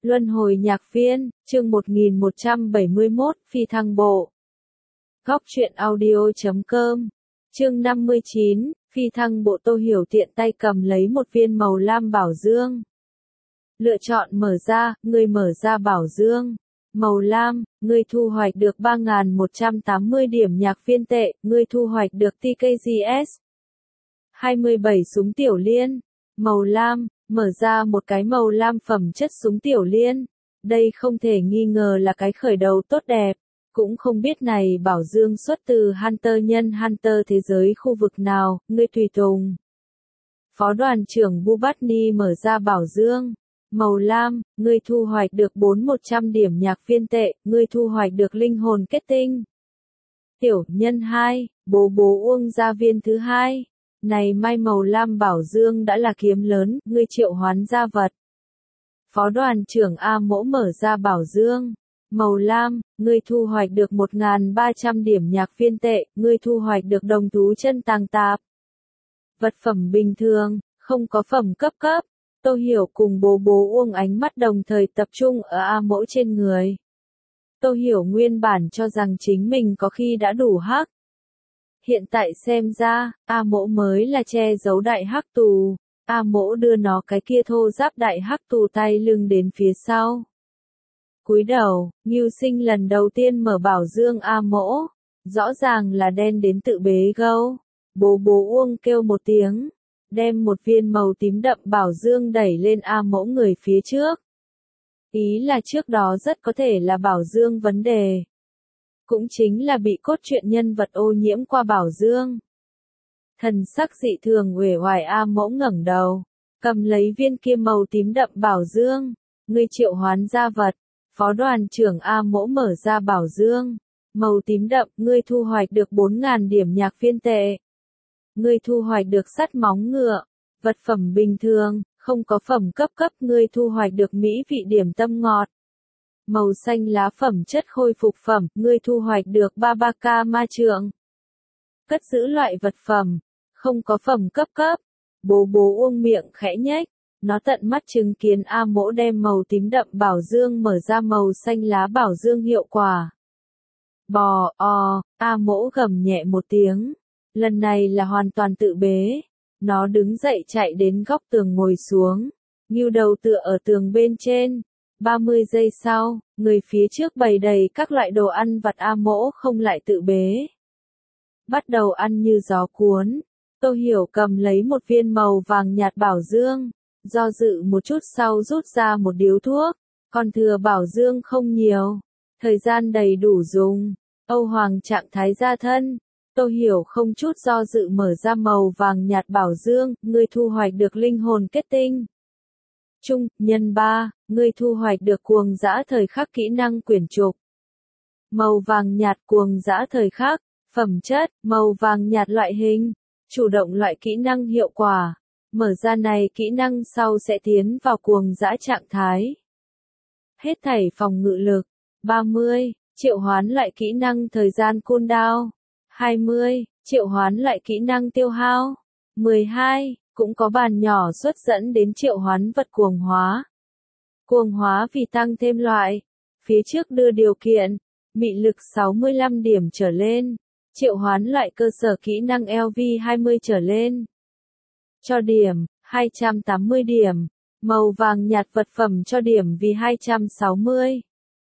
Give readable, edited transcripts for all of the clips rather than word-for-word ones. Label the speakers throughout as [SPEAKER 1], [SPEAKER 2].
[SPEAKER 1] Luân hồi nhạc viên, chương 1171, phi thăng bộ. Góc truyện audio.com. Chương 59, phi thăng bộ. Tô Hiểu tiện tay cầm lấy một viên màu lam bảo dương. Lựa chọn mở ra, ngươi mở ra bảo dương. Màu lam, ngươi thu hoạch được 3.180 điểm nhạc viên tệ, ngươi thu hoạch được TKGS. 27 súng tiểu liên. Màu lam, mở ra một cái màu lam phẩm chất súng tiểu liên. Đây không thể nghi ngờ là cái khởi đầu tốt đẹp. Cũng không biết này bảo dương xuất từ Hunter nhân Hunter thế giới khu vực nào, ngươi tùy tùng. Phó đoàn trưởng Bubatni mở ra bảo dương. Màu lam, ngươi thu hoạch được 4.100 điểm nhạc viên tệ, ngươi thu hoạch được linh hồn kết tinh. Tiểu nhân 2, bố Uông gia viên thứ 2. Này mai màu lam bảo dương đã là kiếm lớn, ngươi triệu hoán gia vật. Phó đoàn trưởng A Mỗ mở ra bảo dương. Màu lam, ngươi thu hoạch được 1.300 điểm nhạc viên tệ, ngươi thu hoạch được đồng thú chân tàng tạp. Vật phẩm bình thường, không có phẩm cấp. Tô Hiểu cùng bố Uông ánh mắt đồng thời tập trung ở A Mỗ trên người. Tô Hiểu nguyên bản cho rằng chính mình có khi đã đủ hắc. Hiện tại xem ra, A Mỗ mới là che giấu đại hắc tù. A Mỗ đưa nó cái kia thô giáp đại hắc tù tay lưng đến phía sau. Cúi đầu, Ngưu Sinh lần đầu tiên mở bảo dương A Mỗ. Rõ ràng là đen đến tự bế gâu. Bố Uông kêu một tiếng. Đem một viên màu tím đậm bảo dương đẩy lên A Mỗ người phía trước. Ý là trước đó rất có thể là bảo dương vấn đề. Cũng chính là bị cốt truyện nhân vật ô nhiễm qua bảo dương. Thần sắc dị thường uể oải A Mỗ ngẩng đầu, cầm lấy viên kia màu tím đậm bảo dương, ngươi triệu hoán gia vật. Phó đoàn trưởng A Mỗ mở ra bảo dương, màu tím đậm, ngươi thu hoạch được 4.000 điểm nhạc viên tệ. Ngươi thu hoạch được sắt móng ngựa, vật phẩm bình thường, không có phẩm cấp, ngươi thu hoạch được mỹ vị điểm tâm ngọt. Màu xanh lá phẩm chất khôi phục phẩm, ngươi thu hoạch được Babaka ma trượng. Cất giữ loại vật phẩm, không có phẩm cấp. Bố Uông miệng khẽ nhếch, nó tận mắt chứng kiến A Mỗ đem màu tím đậm bảo dương mở ra màu xanh lá bảo dương hiệu quả. A Mỗ gầm nhẹ một tiếng, lần này là hoàn toàn tự bế. Nó đứng dậy chạy đến góc tường ngồi xuống, ngưu đầu tựa ở tường bên trên. 30 giây sau, người phía trước bày đầy các loại đồ ăn vặt A Mỗ không lại tự bế. Bắt đầu ăn như gió cuốn. Tô Hiểu cầm lấy một viên màu vàng nhạt bảo dương, do dự một chút sau rút ra một điếu thuốc, còn thừa bảo dương không nhiều, thời gian đầy đủ dùng. Âu Hoàng trạng thái ra thân. Tô Hiểu không chút do dự mở ra màu vàng nhạt bảo dương, ngươi thu hoạch được linh hồn kết tinh. Trung, nhân 3, ngươi thu hoạch được cuồng dã thời khắc kỹ năng quyển trục. Màu vàng nhạt cuồng dã thời khắc, phẩm chất, màu vàng nhạt loại hình, chủ động loại kỹ năng hiệu quả. Mở ra này kỹ năng sau sẽ tiến vào cuồng dã trạng thái. Hết thảy phòng ngự lực, 30, triệu hoán loại kỹ năng thời gian cooldown, 20, triệu hoán loại kỹ năng tiêu hao, 12. Cũng có bàn nhỏ xuất dẫn đến triệu hoán vật cuồng hóa. Cuồng hóa vì tăng thêm loại. Phía trước đưa điều kiện. Mị lực 65 điểm trở lên. Triệu hoán loại cơ sở kỹ năng LV 20 trở lên. Cho điểm, 280 điểm. Màu vàng nhạt vật phẩm cho điểm vì 260.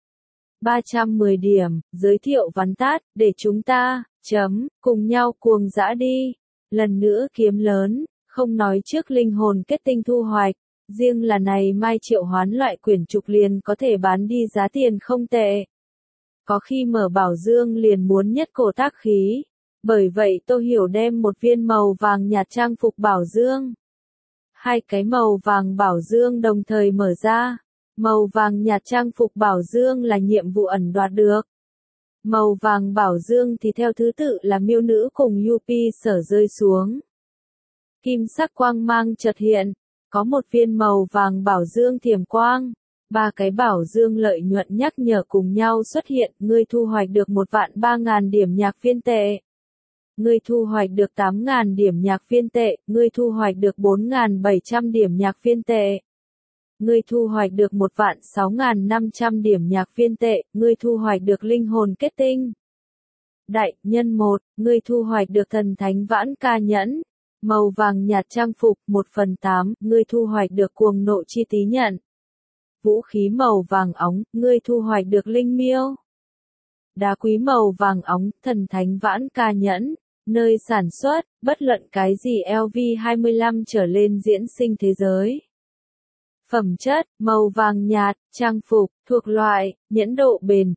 [SPEAKER 1] 310 điểm, giới thiệu vắn tắt, để chúng ta, cùng nhau cuồng dã đi. Lần nữa kiếm lớn. Không nói trước linh hồn kết tinh thu hoạch, riêng là này mai triệu hoán loại quyển trục liền có thể bán đi giá tiền không tệ. Có khi mở bảo dương liền muốn nhất cổ tác khí. Bởi vậy Tô Hiểu đem một viên màu vàng nhạt trang phục bảo dương. Hai cái màu vàng bảo dương đồng thời mở ra. Màu vàng nhạt trang phục bảo dương là nhiệm vụ ẩn đoạt được. Màu vàng bảo dương thì theo thứ tự là miêu nữ cùng Yupi sở rơi xuống. Kim sắc quang mang chợt hiện, có một viên màu vàng bảo dương thiểm quang, 3 cái bảo dương lợi nhuận nhắc nhở cùng nhau xuất hiện, ngươi thu hoạch được 1.300.000 điểm nhạc viên tệ. Ngươi thu hoạch được 8.000 điểm nhạc viên tệ, ngươi thu hoạch được 4.700 điểm nhạc viên tệ. ngươi thu hoạch được 1.6.500 điểm nhạc viên tệ, ngươi thu hoạch được linh hồn kết tinh. Đại nhân 1, ngươi thu hoạch được thần thánh vãn ca nhẫn, màu vàng nhạt trang phục 1/8, ngươi thu hoạch được cuồng nộ chi tí nhận. Vũ khí màu vàng óng, ngươi thu hoạch được linh miêu. Đá quý màu vàng óng, thần thánh vãn ca nhẫn, nơi sản xuất, bất luận cái gì LV25 trở lên diễn sinh thế giới. Phẩm chất, màu vàng nhạt, trang phục, thuộc loại, nhẫn độ bền,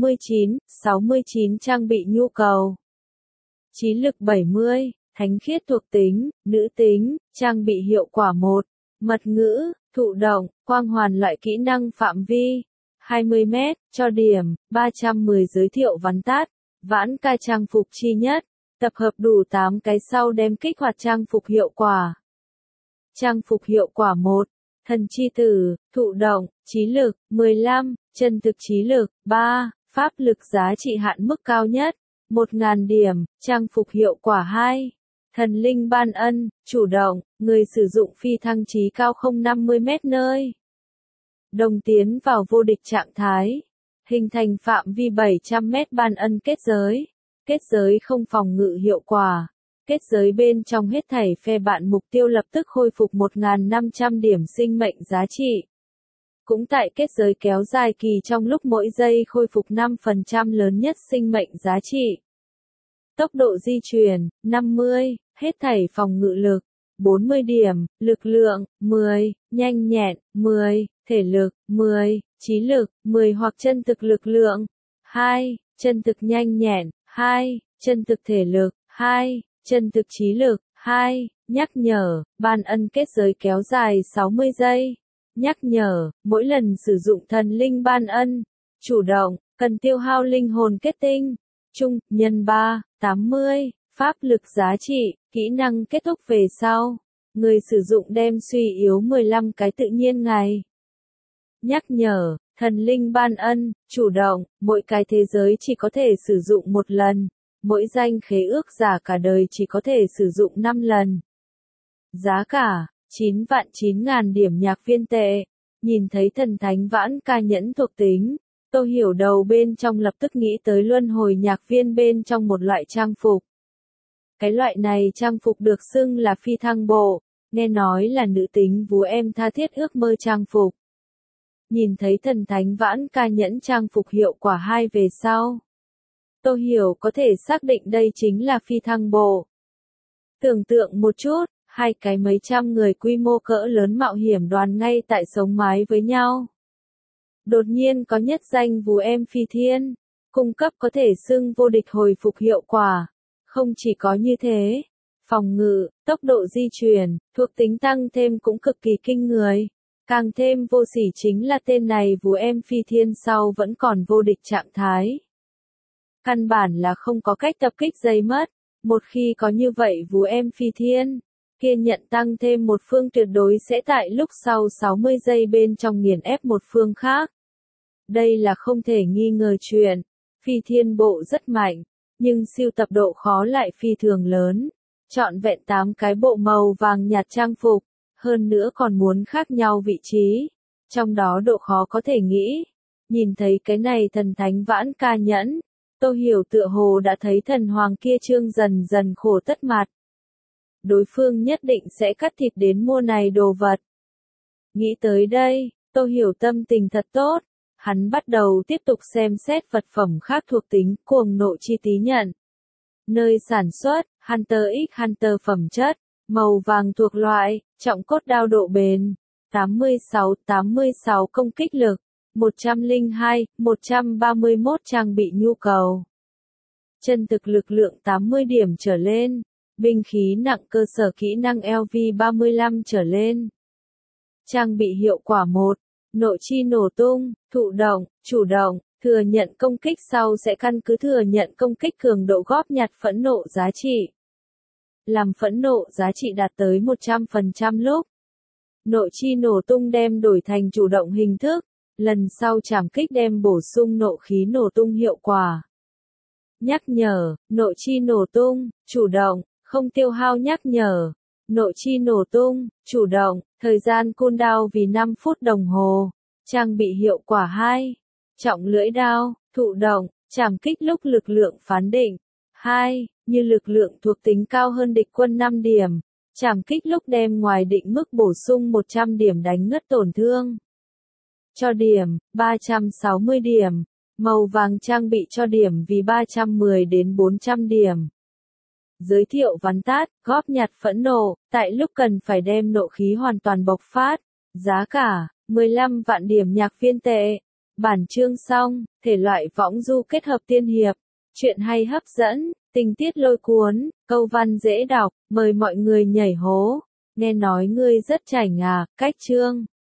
[SPEAKER 1] 69 trang bị nhu cầu. Trí lực 70, thánh khiết thuộc tính, nữ tính, trang bị hiệu quả 1, mật ngữ, thụ động, quang hoàn loại kỹ năng phạm vi, 20 m, cho điểm, 310 giới thiệu vắn tắt, vãn ca trang phục chi nhất, tập hợp đủ 8 cái sau đem kích hoạt trang phục hiệu quả. Trang phục hiệu quả 1, thần chi tử, thụ động, trí lực, 15, chân thực trí lực, 3, pháp lực giá trị hạn mức cao nhất, 1.000 điểm, trang phục hiệu quả 2. Thần linh ban ân, chủ động, người sử dụng phi thăng trí cao không 50 m nơi. Đồng tiến vào vô địch trạng thái. Hình thành phạm vi 700 m ban ân kết giới. Kết giới không phòng ngự hiệu quả. Kết giới bên trong hết thảy phe bạn mục tiêu lập tức khôi phục 1.500 điểm sinh mệnh giá trị. Cũng tại kết giới kéo dài kỳ trong lúc mỗi giây khôi phục 5% lớn nhất sinh mệnh giá trị. Tốc độ di chuyển, 50, hết thảy phòng ngự lực, 40 điểm, lực lượng, 10, nhanh nhẹn, 10, thể lực, 10, trí lực, 10 hoặc chân thực lực lượng, 2, chân thực nhanh nhẹn, 2, chân thực thể lực, 2, chân thực trí lực, 2, nhắc nhở, ban ân kết giới kéo dài 60 giây. Nhắc nhở, mỗi lần sử dụng thần linh ban ân, chủ động, cần tiêu hao linh hồn kết tinh, trung, nhân 3, 80, pháp lực giá trị, kỹ năng kết thúc về sau. Người sử dụng đem suy yếu 15 cái tự nhiên ngày. Nhắc nhở, thần linh ban ân, chủ động, mỗi cái thế giới chỉ có thể sử dụng một lần, mỗi danh khế ước giả cả đời chỉ có thể sử dụng 5 lần. Giá cả, 9.009.000 điểm nhạc viên tệ. Nhìn thấy thần thánh vãn ca nhẫn thuộc tính, Tô Hiểu đầu bên trong lập tức nghĩ tới luân hồi nhạc viên bên trong một loại trang phục. Cái loại này trang phục được xưng là phi thăng bộ, nghe nói là nữ tính vú em tha thiết ước mơ trang phục. Nhìn thấy thần thánh vãn ca nhẫn trang phục hiệu quả 2 về sau. Tô Hiểu có thể xác định đây chính là phi thăng bộ. Tưởng tượng một chút, hai cái mấy trăm người quy mô cỡ lớn mạo hiểm đoàn ngay tại sống mái với nhau. Đột nhiên có nhất danh vú em phi thiên, cung cấp có thể xưng vô địch hồi phục hiệu quả. Không chỉ có như thế, phòng ngự, tốc độ di chuyển, thuộc tính tăng thêm cũng cực kỳ kinh người. Càng thêm vô sỉ chính là tên này vú em phi thiên sau vẫn còn vô địch trạng thái. Căn bản là không có cách tập kích dây mất. Một khi có như vậy vú em phi thiên, kiên nhận tăng thêm một phương tuyệt đối sẽ tại lúc sau 60 giây bên trong nghiền ép một phương khác. Đây là không thể nghi ngờ chuyện. Phi thiên bộ rất mạnh, nhưng siêu tập độ khó lại phi thường lớn. Trọn vẹn 8 cái bộ màu vàng nhạt trang phục, hơn nữa còn muốn khác nhau vị trí. Trong đó độ khó có thể nghĩ. Nhìn thấy cái này thần thánh vãn ca nhẫn, Tô Hiểu tựa hồ đã thấy thần hoàng kia trương dần dần khổ tất mặt. Đối phương nhất định sẽ cắt thịt đến mua này đồ vật. Nghĩ tới đây, Tô Hiểu tâm tình thật tốt. Hắn bắt đầu tiếp tục xem xét vật phẩm khác thuộc tính cuồng nộ chi tí nhận. Nơi sản xuất, Hunter x Hunter phẩm chất, màu vàng thuộc loại, trọng cốt đao độ bền, 86 công kích lực, 102, 131 trang bị nhu cầu. Chân thực lực lượng 80 điểm trở lên, binh khí nặng cơ sở kỹ năng LV35 trở lên. Trang bị hiệu quả 1, nộ chi nổ tung, thụ động, chủ động, thừa nhận công kích sau sẽ căn cứ thừa nhận công kích cường độ góp nhặt phẫn nộ giá trị. Làm phẫn nộ giá trị đạt tới 100% lúc. Nộ chi nổ tung đem đổi thành chủ động hình thức, lần sau trảm kích đem bổ sung nộ khí nổ tung hiệu quả. Nhắc nhở, nộ chi nổ tung, chủ động, không tiêu hao nhắc nhở. Nộ chi nổ tung, chủ động, Thời gian cooldown vì 5 phút đồng hồ. Trang bị hiệu quả 2. Trọng lưỡi đao, thụ động, trảm kích lúc lực lượng phán định. 2. Như lực lượng thuộc tính cao hơn địch quân 5 điểm. Trảm kích lúc đem ngoài định mức bổ sung 100 điểm đánh ngất tổn thương. Cho điểm, 360 điểm. Màu vàng trang bị cho điểm vì 310 đến 400 điểm. Giới thiệu vắn tắt, góp nhặt phẫn nộ, tại lúc cần phải đem nộ khí hoàn toàn bộc phát. Giá cả, 15 vạn điểm nhạc viên tệ. Bản chương xong, thể loại võng du kết hợp tiên hiệp. Chuyện hay hấp dẫn, tình tiết lôi cuốn, câu văn dễ đọc, mời mọi người nhảy hố. Nghe nói ngươi rất chảnh à, cách chương.